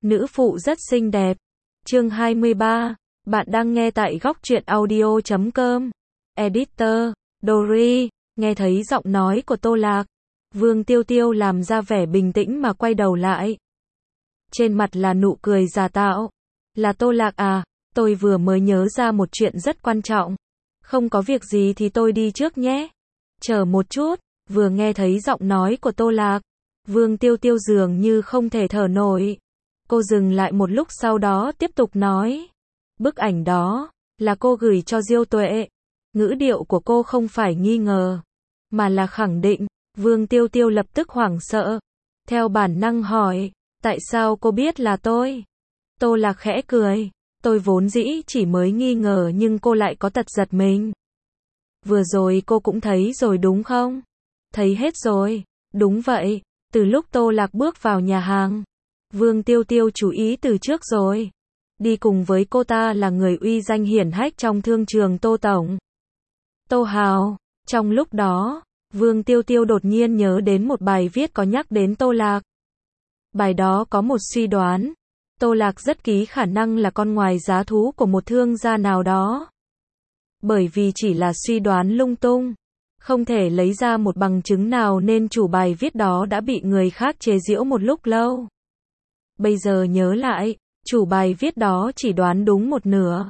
nữ phụ rất xinh đẹp. Chương 23. Bạn đang nghe tại góc truyện audio.com. Editor, Dory. Nghe thấy giọng nói của Tô Lạc, Vương Tiêu Tiêu làm ra vẻ bình tĩnh mà quay đầu lại. Trên mặt là nụ cười giả tạo. Là Tô Lạc à, tôi vừa mới nhớ ra một chuyện rất quan trọng. Không có việc gì thì tôi đi trước nhé. Chờ một chút. Vừa nghe thấy giọng nói của Tô Lạc, Vương Tiêu Tiêu dường như không thể thở nổi. Cô dừng lại một lúc sau đó tiếp tục nói. Bức ảnh đó là cô gửi cho Diêu Tuệ. Ngữ điệu của cô không phải nghi ngờ, mà là khẳng định. Vương Tiêu Tiêu lập tức hoảng sợ. Theo bản năng hỏi, tại sao cô biết là tôi? Tô Lạc khẽ cười. Tôi vốn dĩ chỉ mới nghi ngờ nhưng cô lại có tật giật mình. Vừa rồi cô cũng thấy rồi đúng không? Thấy hết rồi. Đúng vậy, từ lúc Tô Lạc bước vào nhà hàng, Vương Tiêu Tiêu chú ý từ trước rồi. Đi cùng với cô ta là người uy danh hiển hách trong thương trường Tô Tổng, Tô Hào. Trong lúc đó, Vương Tiêu Tiêu đột nhiên nhớ đến một bài viết có nhắc đến Tô Lạc. Bài đó có một suy đoán. Tô Lạc rất ký khả năng là con ngoài giá thú của một thương gia nào đó. Bởi vì chỉ là suy đoán lung tung, không thể lấy ra một bằng chứng nào nên chủ bài viết đó đã bị người khác chế giễu một lúc lâu. Bây giờ nhớ lại, chủ bài viết đó chỉ đoán đúng một nửa.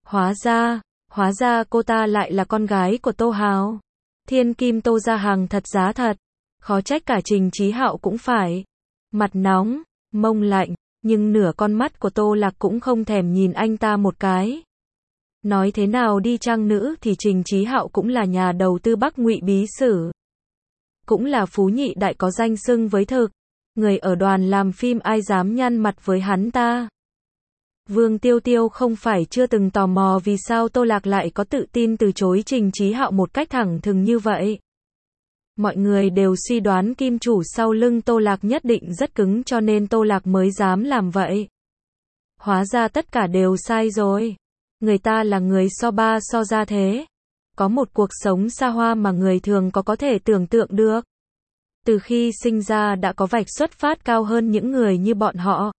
Hóa ra cô ta lại là con gái của Tô Hào. Thiên kim Tô gia hàng thật giá thật. Khó trách cả Trình Chí Hạo cũng phải mặt nóng, mông lạnh, nhưng nửa con mắt của Tô Lạc cũng không thèm nhìn anh ta một cái. Nói thế nào đi chăng nữa thì Trình Chí Hạo cũng là nhà đầu tư Bắc Ngụy Bí Sử, cũng là phú nhị đại có danh xưng với thực. Người ở đoàn làm phim ai dám nhăn mặt với hắn ta. Vương Tiêu Tiêu không phải chưa từng tò mò vì sao Tô Lạc lại có tự tin từ chối Trình Chí Hạo một cách thẳng thừng như vậy. Mọi người đều suy đoán kim chủ sau lưng Tô Lạc nhất định rất cứng cho nên Tô Lạc mới dám làm vậy. Hóa ra tất cả đều sai rồi. Người ta là người so ba so ra thế. Có một cuộc sống xa hoa mà người thường có thể tưởng tượng được. Từ khi sinh ra đã có vạch xuất phát cao hơn những người như bọn họ.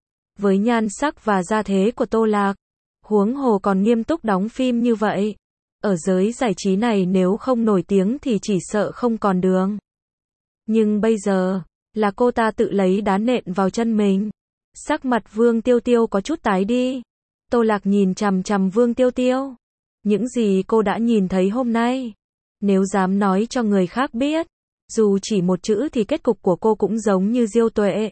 Với nhan sắc và gia thế của Tô Lạc, huống hồ còn nghiêm túc đóng phim như vậy. Ở giới giải trí này nếu không nổi tiếng thì chỉ sợ không còn đường. Nhưng bây giờ, là cô ta tự lấy đá nện vào chân mình. Sắc mặt Vương Tiêu Tiêu có chút tái đi. Tô Lạc nhìn chằm chằm Vương Tiêu Tiêu. Những gì cô đã nhìn thấy hôm nay, nếu dám nói cho người khác biết, dù chỉ một chữ thì kết cục của cô cũng giống như Diêu Tuệ.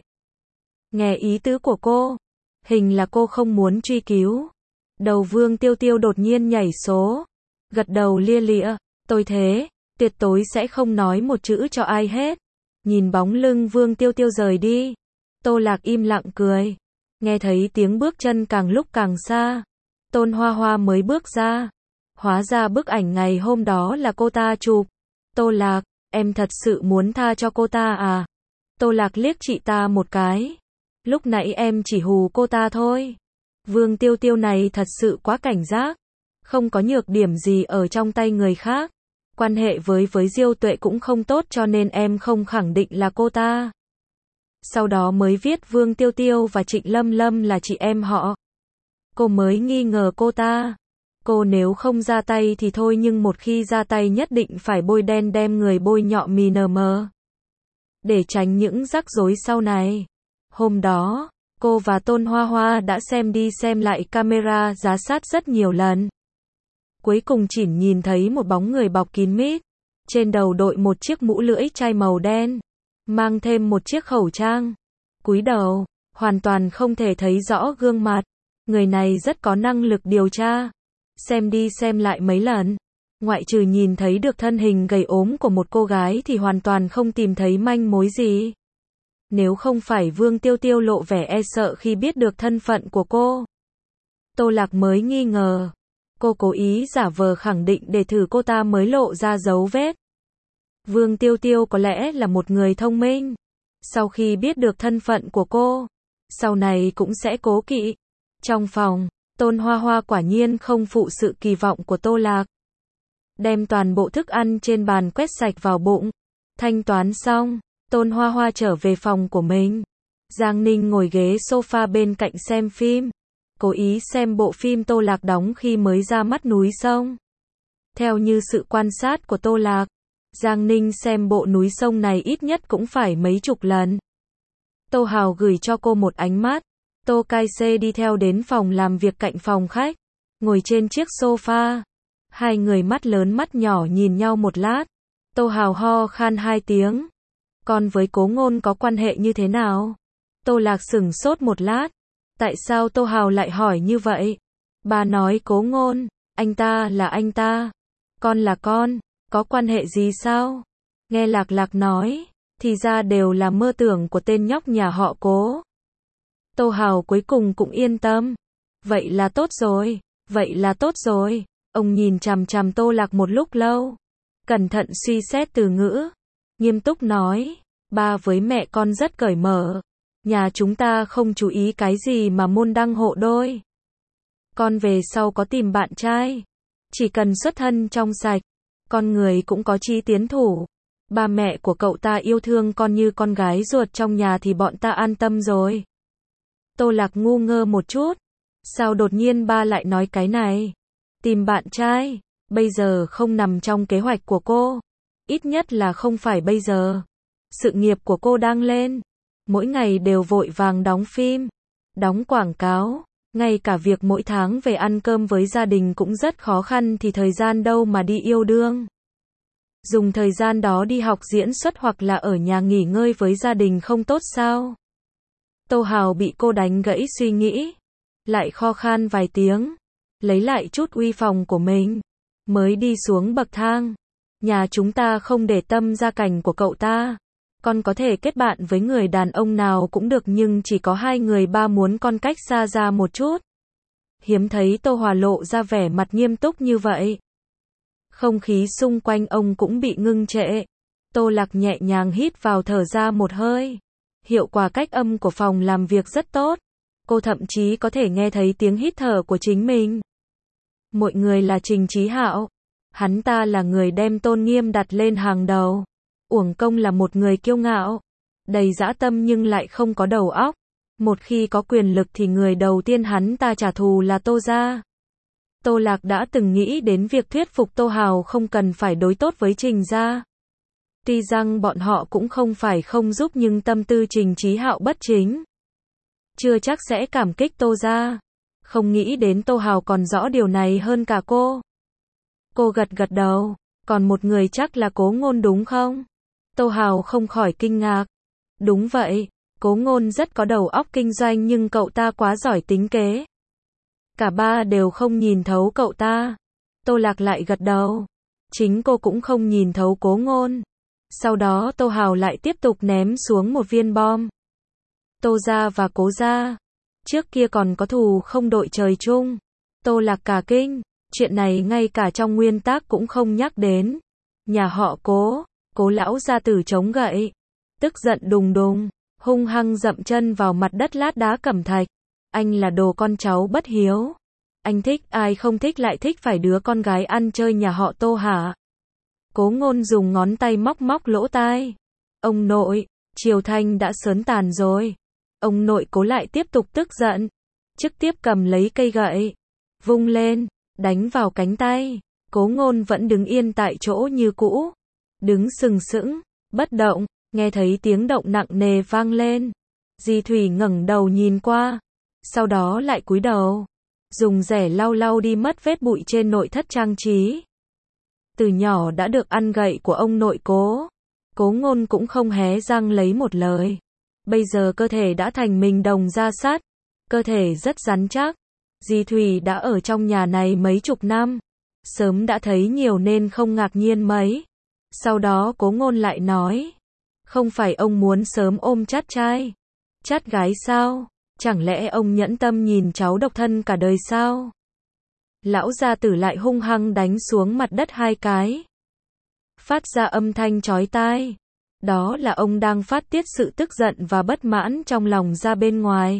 Nghe ý tứ của cô, hình là cô không muốn truy cứu. Đầu Vương Tiêu Tiêu đột nhiên nhảy số, gật đầu lia lịa, tôi thế, tuyệt đối sẽ không nói một chữ cho ai hết. Nhìn bóng lưng Vương Tiêu Tiêu rời đi, Tô Lạc im lặng cười. Nghe thấy tiếng bước chân càng lúc càng xa, Tôn Hoa Hoa mới bước ra. Hóa ra bức ảnh ngày hôm đó là cô ta chụp. Tô Lạc, em thật sự muốn tha cho cô ta à? Tô Lạc liếc chị ta một cái. Lúc nãy em chỉ hù cô ta thôi. Vương Tiêu Tiêu này thật sự quá cảnh giác. Không có nhược điểm gì ở trong tay người khác. Quan hệ với Diêu Tuệ cũng không tốt cho nên em không khẳng định là cô ta. Sau đó mới viết Vương Tiêu Tiêu và Trịnh Lâm Lâm là chị em họ. Cô mới nghi ngờ cô ta. Cô nếu không ra tay thì thôi nhưng một khi ra tay nhất định phải bôi đen đem người bôi nhọ mì nờ mờ. Để tránh những rắc rối sau này. Hôm đó, cô và Tôn Hoa Hoa đã xem đi xem lại camera giám sát rất nhiều lần. Cuối cùng chỉ nhìn thấy một bóng người bọc kín mít. Trên đầu đội một chiếc mũ lưỡi chai màu đen. Mang thêm một chiếc khẩu trang. Cúi đầu, hoàn toàn không thể thấy rõ gương mặt. Người này rất có năng lực điều tra. Xem đi xem lại mấy lần, ngoại trừ nhìn thấy được thân hình gầy ốm của một cô gái thì hoàn toàn không tìm thấy manh mối gì. Nếu không phải Vương Tiêu Tiêu lộ vẻ e sợ khi biết được thân phận của cô, Tô Lạc mới nghi ngờ. Cô cố ý giả vờ khẳng định để thử cô ta mới lộ ra dấu vết. Vương Tiêu Tiêu có lẽ là một người thông minh. Sau khi biết được thân phận của cô, sau này cũng sẽ cố kỵ. Trong phòng, Tôn Hoa Hoa quả nhiên không phụ sự kỳ vọng của Tô Lạc. Đem toàn bộ thức ăn trên bàn quét sạch vào bụng. Thanh toán xong, Tôn Hoa Hoa trở về phòng của mình. Giang Ninh ngồi ghế sofa bên cạnh xem phim. Cố ý xem bộ phim Tô Lạc đóng khi mới ra mắt Núi Sông. Theo như sự quan sát của Tô Lạc, Giang Ninh xem bộ Núi Sông này ít nhất cũng phải mấy chục lần. Tô Hào gửi cho cô một ánh mắt. Tô Cai Xê đi theo đến phòng làm việc cạnh phòng khách, ngồi trên chiếc sofa. Hai người mắt lớn mắt nhỏ nhìn nhau một lát. Tô Hào ho khan 2 tiếng. Con với Cố Ngôn có quan hệ như thế nào? Tô Lạc sửng sốt một lát. Tại sao Tô Hào lại hỏi như vậy? Bà nói Cố Ngôn, anh ta là anh ta, con là con, có quan hệ gì sao? Nghe Lạc Lạc nói, thì ra đều là mơ tưởng của tên nhóc nhà họ Cố. Tô Hào cuối cùng cũng yên tâm. Vậy là tốt rồi, vậy là tốt rồi. Ông nhìn chằm chằm Tô Lạc một lúc lâu, cẩn thận suy xét từ ngữ, nghiêm túc nói, ba với mẹ con rất cởi mở. Nhà chúng ta không chú ý cái gì mà môn đăng hộ đôi. Con về sau có tìm bạn trai, chỉ cần xuất thân trong sạch, con người cũng có chí tiến thủ. Ba mẹ của cậu ta yêu thương con như con gái ruột trong nhà thì bọn ta an tâm rồi. Tô Lạc ngu ngơ một chút. Sao đột nhiên ba lại nói cái này? Tìm bạn trai, bây giờ không nằm trong kế hoạch của cô. Ít nhất là không phải bây giờ. Sự nghiệp của cô đang lên. Mỗi ngày đều vội vàng đóng phim, đóng quảng cáo. Ngay cả việc mỗi tháng về ăn cơm với gia đình cũng rất khó khăn thì thời gian đâu mà đi yêu đương. Dùng thời gian đó đi học diễn xuất hoặc là ở nhà nghỉ ngơi với gia đình không tốt sao? Tô Hào bị cô đánh gãy suy nghĩ, lại kho khan vài tiếng, lấy lại chút uy phong của mình, mới đi xuống bậc thang. Nhà chúng ta không để tâm gia cảnh của cậu ta. Con có thể kết bạn với người đàn ông nào cũng được nhưng chỉ có 2 người, ba muốn con cách xa ra một chút. Hiếm thấy Tô Hòa lộ ra vẻ mặt nghiêm túc như vậy. Không khí xung quanh ông cũng bị ngưng trệ. Tô Lạc nhẹ nhàng hít vào thở ra một hơi. Hiệu quả cách âm của phòng làm việc rất tốt. Cô thậm chí có thể nghe thấy tiếng hít thở của chính mình. Mọi người là Trình Chí Hạo. Hắn ta là người đem tôn nghiêm đặt lên hàng đầu. Uổng công là một người kiêu ngạo, đầy dã tâm nhưng lại không có đầu óc. Một khi có quyền lực thì người đầu tiên hắn ta trả thù là Tô gia. Tô Lạc đã từng nghĩ đến việc thuyết phục Tô Hào không cần phải đối tốt với Trình gia. Tuy rằng bọn họ cũng không phải không giúp nhưng tâm tư Trình Chí Hạo bất chính. Chưa chắc sẽ cảm kích Tô gia. Không nghĩ đến Tô Hào còn rõ điều này hơn cả cô. Cô gật gật đầu, còn một người chắc là Cố Ngôn đúng không? Tô Hào không khỏi kinh ngạc. Đúng vậy, Cố Ngôn rất có đầu óc kinh doanh nhưng cậu ta quá giỏi tính kế. Cả ba đều không nhìn thấu cậu ta. Tô Lạc lại gật đầu. Chính cô cũng không nhìn thấu Cố Ngôn. Sau đó Tô Hào lại tiếp tục ném xuống một viên bom. Tô gia và Cố gia, trước kia còn có thù không đội trời chung. Tô Lạc cả kinh, chuyện này ngay cả trong nguyên tắc cũng không nhắc đến. Nhà họ Cố, Cố lão gia tử chống gậy, tức giận đùng đùng, hung hăng dậm chân vào mặt đất lát đá cẩm thạch. Anh là đồ con cháu bất hiếu. Anh thích ai không thích lại thích phải đứa con gái ăn chơi nhà họ Tô hả? Cố Ngôn dùng ngón tay móc móc lỗ tai. Ông nội, Triều Thanh đã sớm tàn rồi. Ông nội Cố lại tiếp tục tức giận, trực tiếp cầm lấy cây gậy, vung lên, đánh vào cánh tay. Cố Ngôn vẫn đứng yên tại chỗ như cũ, đứng sừng sững, bất động. Nghe thấy tiếng động nặng nề vang lên, Di Thủy ngẩng đầu nhìn qua, sau đó lại cúi đầu, dùng rẻ lau lau đi mất vết bụi trên nội thất trang trí. Từ nhỏ đã được ăn gậy của ông nội Cố, Cố Ngôn cũng không hé răng lấy một lời. Bây giờ cơ thể đã thành mình đồng da sắt, cơ thể rất rắn chắc. Di Thủy đã ở trong nhà này mấy chục năm, sớm đã thấy nhiều nên không ngạc nhiên mấy. Sau đó Cố Ngôn lại nói, không phải ông muốn sớm ôm chắt trai, chắt gái sao? Chẳng lẽ ông nhẫn tâm nhìn cháu độc thân cả đời sao? Lão gia tử lại hung hăng đánh xuống mặt đất 2 cái, phát ra âm thanh chói tai. Đó là ông đang phát tiết sự tức giận và bất mãn trong lòng ra bên ngoài.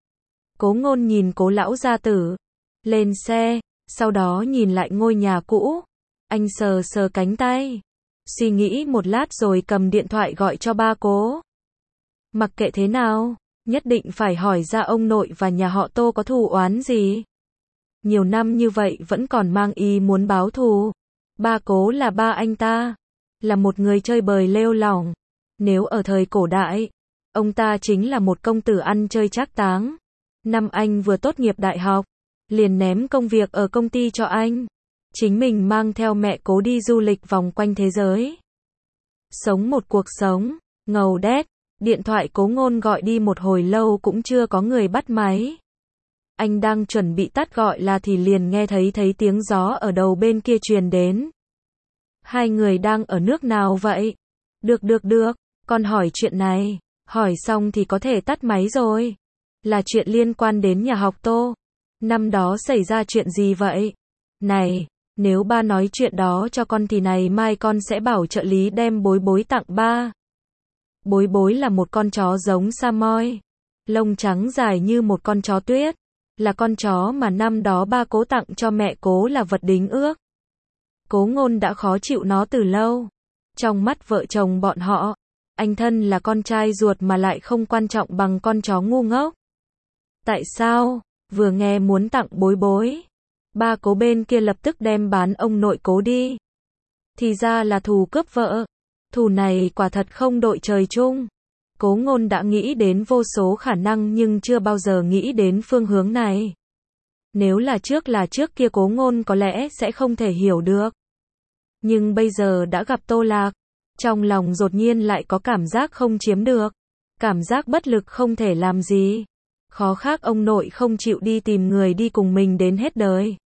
Cố Ngôn nhìn Cố lão gia tử, lên xe, sau đó nhìn lại ngôi nhà cũ. Anh sờ sờ cánh tay, suy nghĩ một lát rồi cầm điện thoại gọi cho ba Cố. Mặc kệ thế nào, Nhất định phải hỏi ra ông nội và nhà họ Tô có thù oán gì. Nhiều năm như vậy vẫn còn mang ý muốn báo thù. Ba Cố là ba anh ta, là một người chơi bời lêu lỏng. Nếu ở thời cổ đại, ông ta chính là một công tử ăn chơi trác táng. Năm anh vừa tốt nghiệp đại học, liền ném công việc ở công ty cho anh. Chính mình mang theo mẹ Cố đi du lịch vòng quanh thế giới. Sống một cuộc sống ngầu đét. Điện thoại Cố Ngôn gọi đi một hồi lâu cũng chưa có người bắt máy. Anh đang chuẩn bị tắt gọi là thì liền nghe thấy tiếng gió ở đầu bên kia truyền đến. Hai người đang ở nước nào vậy? Được, con hỏi chuyện này. Hỏi xong thì có thể tắt máy rồi. Là chuyện liên quan đến nhà học Tô. Năm đó xảy ra chuyện gì vậy? Này, nếu ba nói chuyện đó cho con thì này mai con sẽ bảo trợ lý đem Bối Bối tặng ba. Bối Bối là một con chó giống Samoy. Lông trắng dài như một con chó tuyết. Là con chó mà năm đó ba Cố tặng cho mẹ Cố là vật đính ước. Cố Ngôn đã khó chịu nó từ lâu. Trong mắt vợ chồng bọn họ, anh thân là con trai ruột mà lại không quan trọng bằng con chó ngu ngốc. Tại sao? Vừa nghe muốn tặng Bối Bối, ba Cố bên kia lập tức đem bán ông nội Cố đi. Thì ra là thù cướp vợ. Thù này quả thật không đội trời chung. Cố Ngôn đã nghĩ đến vô số khả năng nhưng chưa bao giờ nghĩ đến phương hướng này. Nếu là trước kia Cố Ngôn có lẽ sẽ không thể hiểu được. Nhưng bây giờ đã gặp Tô Lạc, trong lòng đột nhiên lại có cảm giác không chiếm được. Cảm giác bất lực không thể làm gì. Khó khác ông nội không chịu đi tìm người đi cùng mình đến hết đời.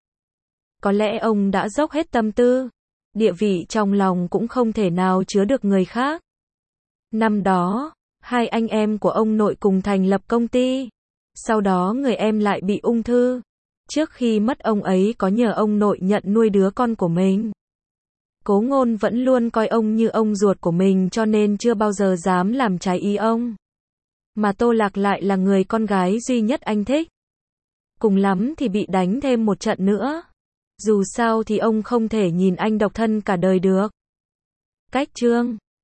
Có lẽ ông đã dốc hết tâm tư, địa vị trong lòng cũng không thể nào chứa được người khác. Năm đó, hai anh em của ông nội cùng thành lập công ty. Sau đó người em lại bị ung thư. Trước khi mất ông ấy có nhờ ông nội nhận nuôi đứa con của mình. Cố Ngôn vẫn luôn coi ông như ông ruột của mình cho nên chưa bao giờ dám làm trái ý ông. Mà Tô Lạc lại là người con gái duy nhất anh thích. Cùng lắm thì bị đánh thêm một trận nữa. Dù sao thì ông không thể nhìn anh độc thân cả đời được. Cách chương